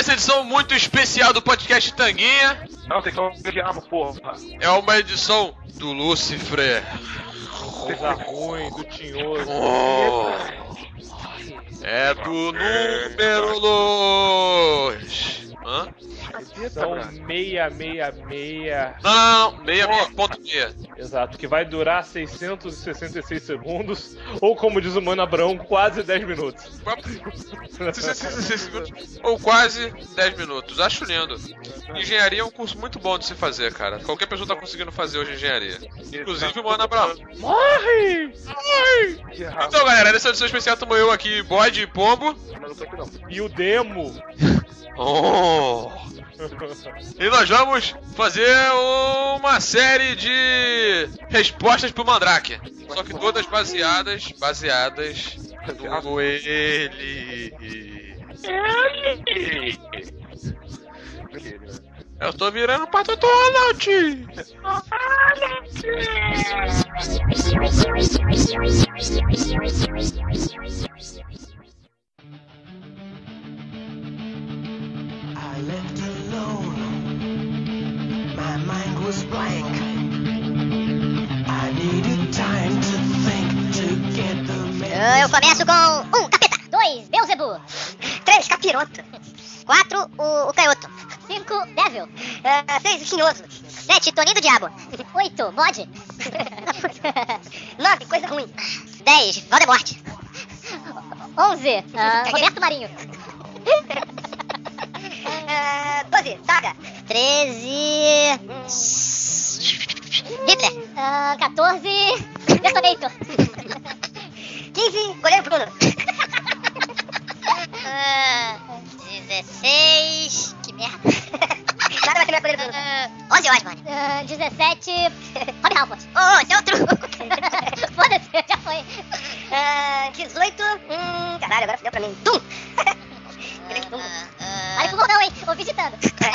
nessa edição muito especial do podcast Tanguinha. Não, tem que falar de diabo, porra. É uma edição do Lúcifer. Coisa ruim, do tinhoso. É do número 2. Hã? Edição 666. Não, 6.6. Exato, que vai durar 666 segundos, ou como diz o Mano Abrão, quase 10 minutos. 66 segundos, ou quase 10 minutos. Acho lindo. Engenharia é um curso muito bom de se fazer, cara. Qualquer pessoa tá conseguindo fazer hoje engenharia. Inclusive o Mano Abrão. Morre! Então, galera, nessa edição especial tamo eu aqui, bode e pombo. E o demo. Oh. E nós vamos fazer uma série de respostas pro Mandrake. Só que todas baseadas no ele. Eu tô virando Pato Donald. I left alone. My mind was blank. I needed time to think to get the Eu começo com 1, capeta. 2, Beelzebub. 3, capiroto. 4, o canhoto. 5, Devil. 6, o chinhoso. 7, Toninho do Diabo. 8, Bode. 9, coisa ruim. 10, Voldemort. 11, Roberto Marinho. 12, Saga. 13, Hitler. 14, Detonator. 15, Goleiro Bruno. 16, que merda. Nada vai ser meu Goleiro Bruno. 11, Osborne. 17, Rob Halford. Oh, esse é o truco. Foda-se, já foi. 18, caralho, agora fudeu pra mim. Tum. Olha pro não, hein? Ouvi ditando.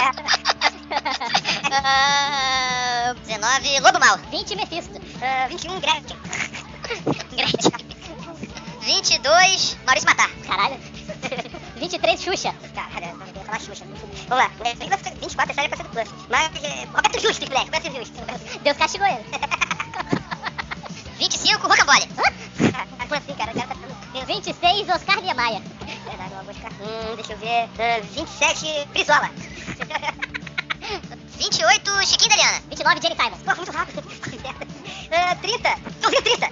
19, Lobo Mal. 20, Mephisto. 21, Gretchen. 22, Maurício Matar. Caralho. 23, Xuxa. Caralho, eu ia falar Xuxa. Vamos lá. 24, essa era pra ser do Plus. Mas, Roberto Justo, moleque. Roberto Justo. Deus castigou ele. 25, Rocambole. Hã? Como assim, cara? O cara tá ficando... 26, Oscar Niemeyer. Verdade, eu vou buscar. Deixa eu ver. 27, Brizola. 28, Chiquinho da Liana. 29, Jenny Simons. Pô, muito rápido. 30, Joãozinho 30.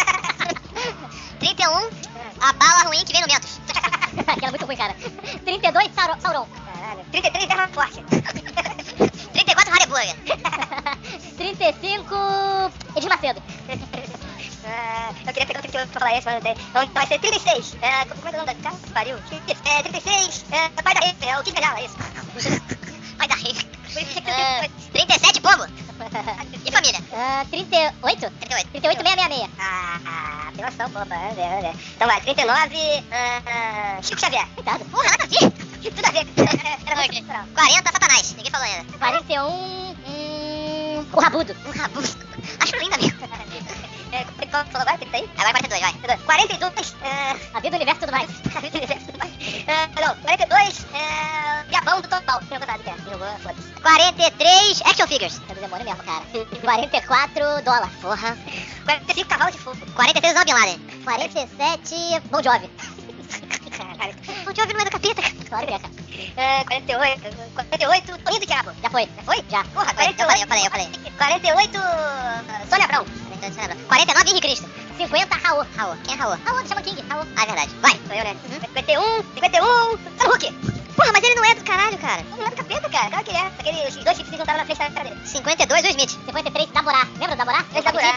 31, a bala ruim que vem no Mentos. Aquela é muito ruim, cara. 32, Sauron. Caralho. 33, Terra Forte. 34, Harry 35, Edir Macedo. Eu queria pegar o 38 pra falar esse, mas não tem. Então vai ser 36. Como é que é o nome da casa? Pariu. 36, Pai da Rei. É o Kim Galhão, é isso. Pai da Rei. 37, Pombo. E família? 38? 38, 666. Tem noção, pô. Então vai, 39, Chico Xavier. Coitado. Porra, nada a ver. Tudo a ver. Era muito natural. 40, Satanás. Ninguém falou ainda. 41, o Rabudo. Acho linda mesmo. Qual falou agora? 30 aí? Agora 42, vai. 42, a vida do universo e tudo mais. A vida do universo e tudo mais. Não, 42, Diabão do Total. Tenho vontade de ter. Eu vou, foda-se. 43, Action Figures. É do demônio mesmo, cara. 44, dólar. Porra. 45, Cavalo de Fogo. 43, Osama Bin Laden. 47, Bon Jovi. Caralho. Bon Jovi não é do capeta. Claro que é, cara. 48, Toninho do Diabo. Já foi? Já foi? Já. Porra, 48. Eu falei. 48, Sônia Abrão. 49, Henrique Cristo. 50, Raul. Quem é Raul? Raul do Shaman King. Raul. Ah, é verdade. Vai. Sou eu, né? 51, Sam Hulk. Porra, mas ele não é do caralho, cara. Ele não é do capeta, cara. Claro que ele é. Os dois que se juntaram na frente da cara dele. 52, Will Smith. 53, Daborá. Lembra do Daborá? Daborá.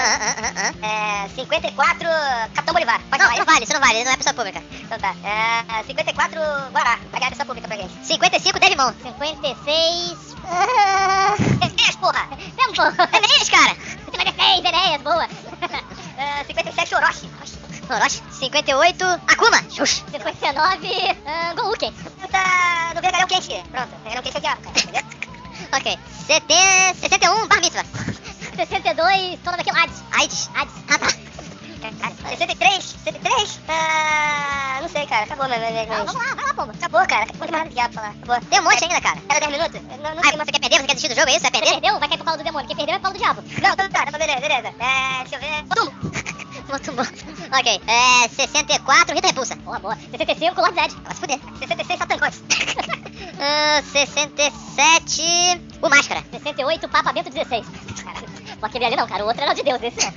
54, Capitão Bolivar. Pode falar. Não vale, isso não vale. Ele não é pessoa pública. Então tá. 54, Guará. Vai ganhar pessoa pública pra gente. 55, Devimon. 56... Enéas, porra. Tempo. Enéas, cara. 56, Enéas, boa. 57, Orochi. 58, Akuma. 59, Gouken. No Vergalhão Quente. Pronto, Vergalhão Quente é o diabo, cara. Entendeu? Ok. 61, Bar Mitzvah. 62, qual é daquilo? Hades. Ah, tá. 63, não sei, cara. cara. Acabou, meu. Vamos lá, vai lá, pomba. Acabou, cara. Acabou mais nada que falar. Acabou. Tem um monte ainda, cara. Era 10 minutos? Não sei, mas você quer perder? Você quer desistir do jogo? É isso? Vai perder? Perdeu? Vai cair pro colo do demônio. Quem perdeu é pro colo do diabo. Não, então tá, beleza. Deixa eu ver. Tumbo. Ok. 64, Rita Repulsa. Boa. 65, Lord Zed. Vai se fuder. 66, Satan Cox. 67, o Máscara. 68, Papa Bento 16. Caralho. Pô, aquele ali não, cara. O outro era o de Deus, esse não.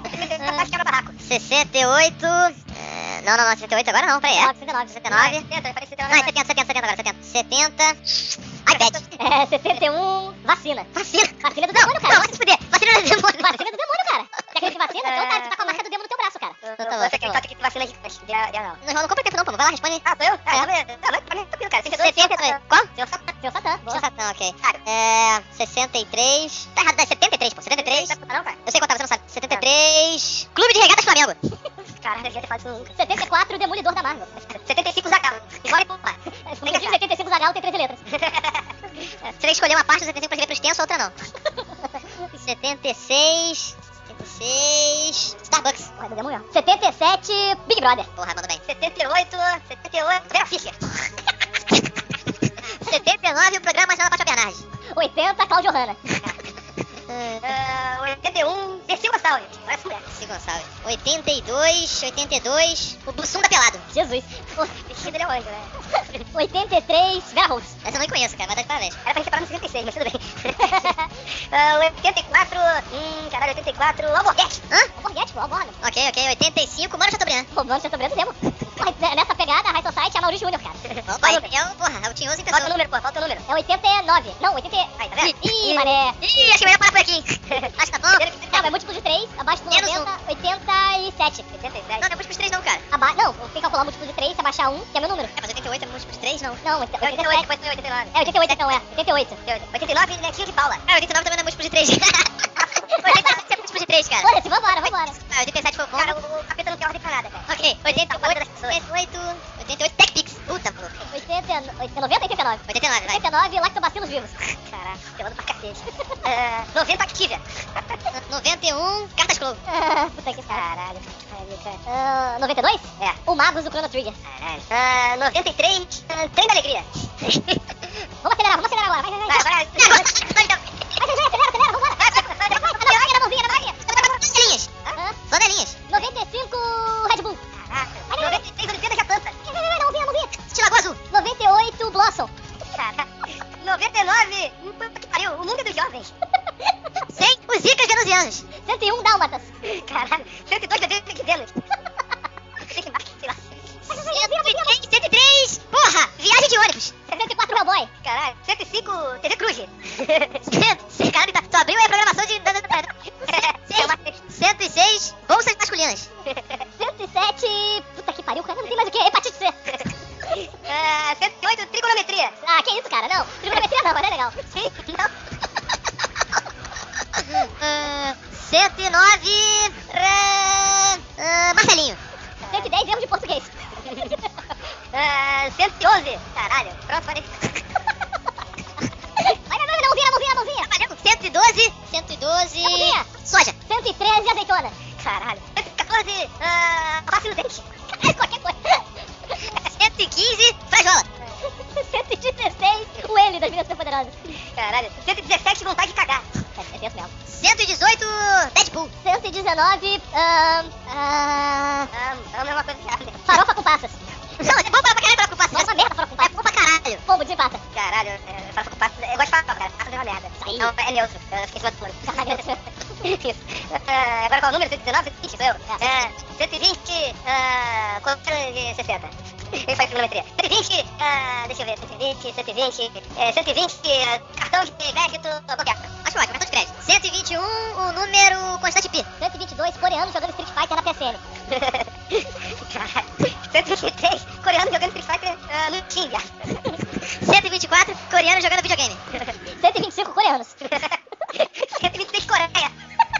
68. Não, 68 agora não, peraí. 69. 70 agora, 70. iPad. 71, vacina. Vacina do demônio, cara. Não, vai se fuder. Vacina do demônio, cara. Quer acredita em vacina? Então, cara, tu tá com a marca do demônio no teu braço, cara. Você acredita que vacina de não compra tempo não, pô. Vai lá, responde. Ah, sou eu? Cara. 72. Qual? Seu Satã. Ok. 63. Tá errado, 73, pô. 73. Não, cara. Eu sei contar, você não sabe. 73. Clube de Regatas Flamengo. Caralho, eu devia ter falado isso nunca. 74, Demolidor da Marvel. 75, Zagalo. Igual e pá. O 75, Zagalo tem 13 letras. Você tem que escolher uma parte do 75 pra escrever pro extenso, a outra não. 76, Starbucks. Porra, demônio. 77, Big Brother. Porra, mandou bem. 78, Vera Fischer. 79, o programa Marcela Pacha Bernardes. 80, Cláudio Hanna. 81, Dercy Gonçalves. Dercy Gonçalves. 82, o Bussum da Pelado. Jesus. O vestido dele é um anjo, né? 83, Vera Rose. Essa eu não conheço, cara, mas tá de parabéns. Era pra gente parar no 56, mas tudo bem. 84, caralho, 84, Alborguete. Alborguete, pô, Alborno. Ok, 85, Mano Chateaubriand. Pô, Mano Chateaubriand do Demo. Nessa pegada, a High Society é Maurício Júnior, cara. Opa, é o Tinhoso em pessoa. Falta o número. É 89. Não, 80... Aí, tá vendo? Ih, mané. Ih, acho que eu ia parar por aqui. Acho que tá bom. Não, é múltiplo de 3, abaixo do 90, 87. 87? Não, não é múltiplo de 3 não, cara. Não, tem que calcular múltiplo de 3, se abaixar 1, que é meu número. Mas 88 é múltiplo de 3, não? Não, 88, depois foi 89. 88 então, 89, netinho de Paula. 89 também não é múltiplo de 3. 87 é múltiplo de 3, cara. Foda-se, vambora. 87 foi bom. Cara, o capeta não tem ordem pra nada, cara. Ok, 88, TechPix. Puta, pô. 90, 89. 89, Lactobacillus vivos. Caraca, pelando pra cacete. 90, Activia. 91, Cartas Clow. Puta que caralho. 92? É. O Magos do Chrono Trigger. Caralho. 93, Trem da Alegria. Vamos acelerar agora. Vai. Agora. Acelera, vambora. Vai. Na mãozinha. Flanelinhas. 95, Red Bull. Caraca. 96, Olimpíadas de Atlanta. Na mãozinha. Estilo Azul. 98, Blossom. Caraca. 99, puta que pariu, o mundo dos jovens. 100, os Zicas venusianos. 101, Dálmatas. Caralho. 102, bebês pequenos. Sei lá. 103, porra, viagem de ônibus. 74, Hellboy. Caralho. 105, TV Cruz. Caralho, tu abriu aí a programação de... 106, bolsas masculinas. 107, puta que pariu, cara, não tem mais o que, hepatite C. 108, trigonometria. Ah, que isso, cara, não. Trigonometria não, mas é legal. Sim, não. 109, Marcelinho. 110, erro de português. 111, caralho, pronto, falei. Vai, na mãozinha. 112, soja. 113, azeitona. Caralho. 114, alface no dente. Qualquer coisa. 115, frajola. 116, o L das Meninas Superpoderosas. Caralho. 117, vontade de cagar. É tenso mesmo. 118, Deadpool. 119, é a mesma coisa que farofa com passas. Não, é bom pra caralho farofa com passas. É uma merda farofa com passas. É bom pra caralho. Pombo de pata. Caralho, farofa com passas. Eu gosto de farofa, cara. Passas é uma merda. Não, é neutro. Eu fiquei em cima do plano. Isso. Agora qual é o número? 119? 120, sou eu. 120, quanto de 60? Quem faz trigonometria? 120, deixa eu ver. 120, cartão de crédito qualquer. Acho ótimo, cartão de crédito. 121, o número constante pi. 122, coreano jogando Street Fighter na PSN. Caralho. 123, coreano jogando Street Fighter no Tibia. 124, coreano jogando videogame. 125, coreanos. 126, Coreia.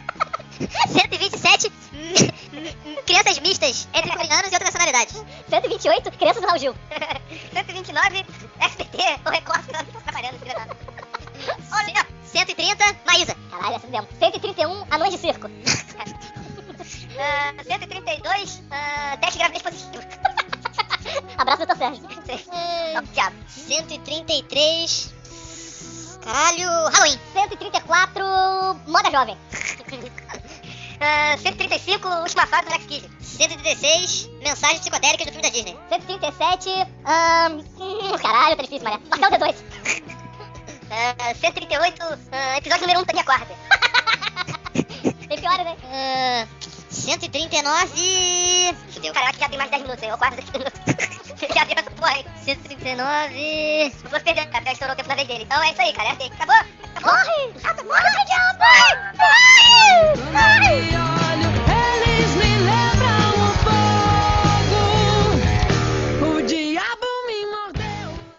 127, crianças mistas entre coreanos e outras nacionalidades. 128, crianças do Raul Gil. 129, SBT, o Record, que tá trabalhando, filha da... Olha, 130, Maísa. Caralho, essa demo. 131, anões de circo. 132, teste de gravidez positivo. Abraço, Dr. Sérgio. Top diabo. 133... Caralho, Halloween. 134, moda jovem. 135, última fase do Alex Kidd. 136, mensagens psicodélicas do filme da Disney. 137, caralho, tá difícil, mané. Marcelo D2. 138, episódio número 1 da minha quarta. Tem piores, né? 139... Fudeu, caraca, já tem mais de 10 minutos aí, ou quase 10 minutos. Já viu essa porra aí. 139... Não vou perder, cara, estourou o tempo da vez dele. Então é isso aí, cara, é assim. Acabou? Morre! Morre, diabo! Morre! Morre!